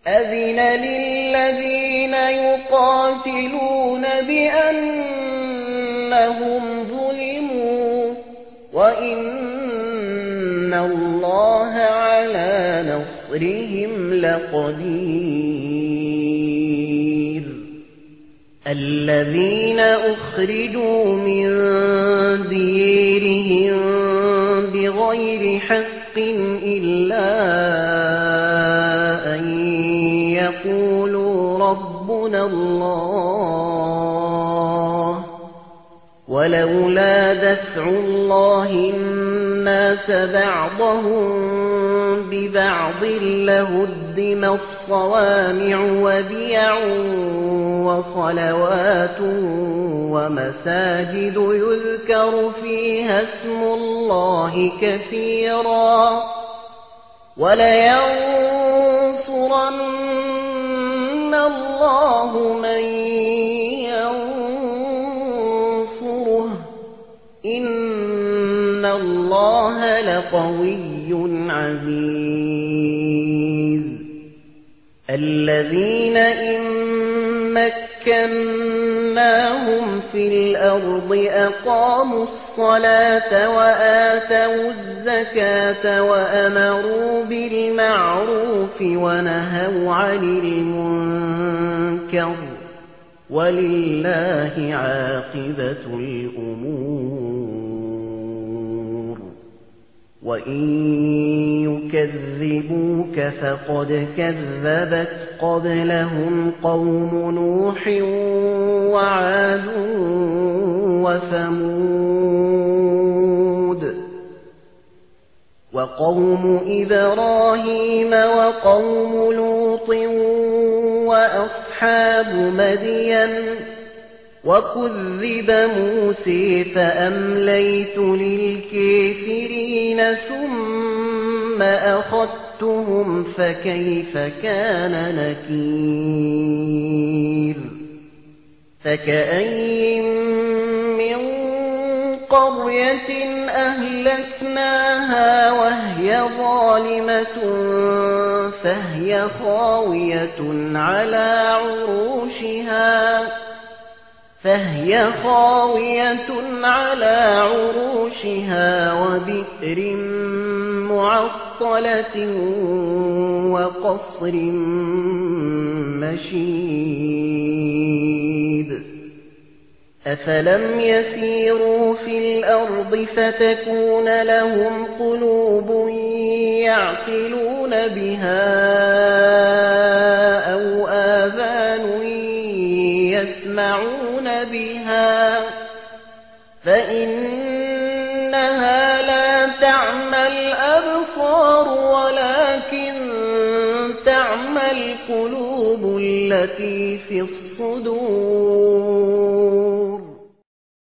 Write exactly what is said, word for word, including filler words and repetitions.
أذن للذين يقاتلون بأنهم ظلموا وإن الله على نصرهم لقدير الذين أخرجوا من ديرهم بغير حق إلا أن يقولوا ربنا الله ولولا دفع الله الناس بعضهم ببعض لهدمت صوامع وبيع وصلوات ومساجد يذكر فيها اسم الله كثيرا ولينصرن الله من ينصره إن الله لقوي عزيز الذين إن مكناهم في الأرض أقاموا الصلاة وآتوا الزكاة وأمروا بالمعروف ونهوا عن المنكر ولله عاقبة الأمور وإن يكذبوك فقد كذبت قبلهم قوم نوح وعاد وثمود وقوم إبراهيم وقوم لوط وأصحاب مدين وكذب موسى فأمليت للكافرين ثم أخذتهم فكيف كان نكير فكأي من قرية أهلكناها وهي ظالمة فهي خاوية على عروشها فهي خاوية على عروشها وبئر معطلة وقصر مشيد أفلم يسيروا في الأرض فتكون لهم قلوب يعقلون بها أو آذان يسمعون بها فإنها لا تعمى الأبصار ولكن تعمى القلوب التي في الصدور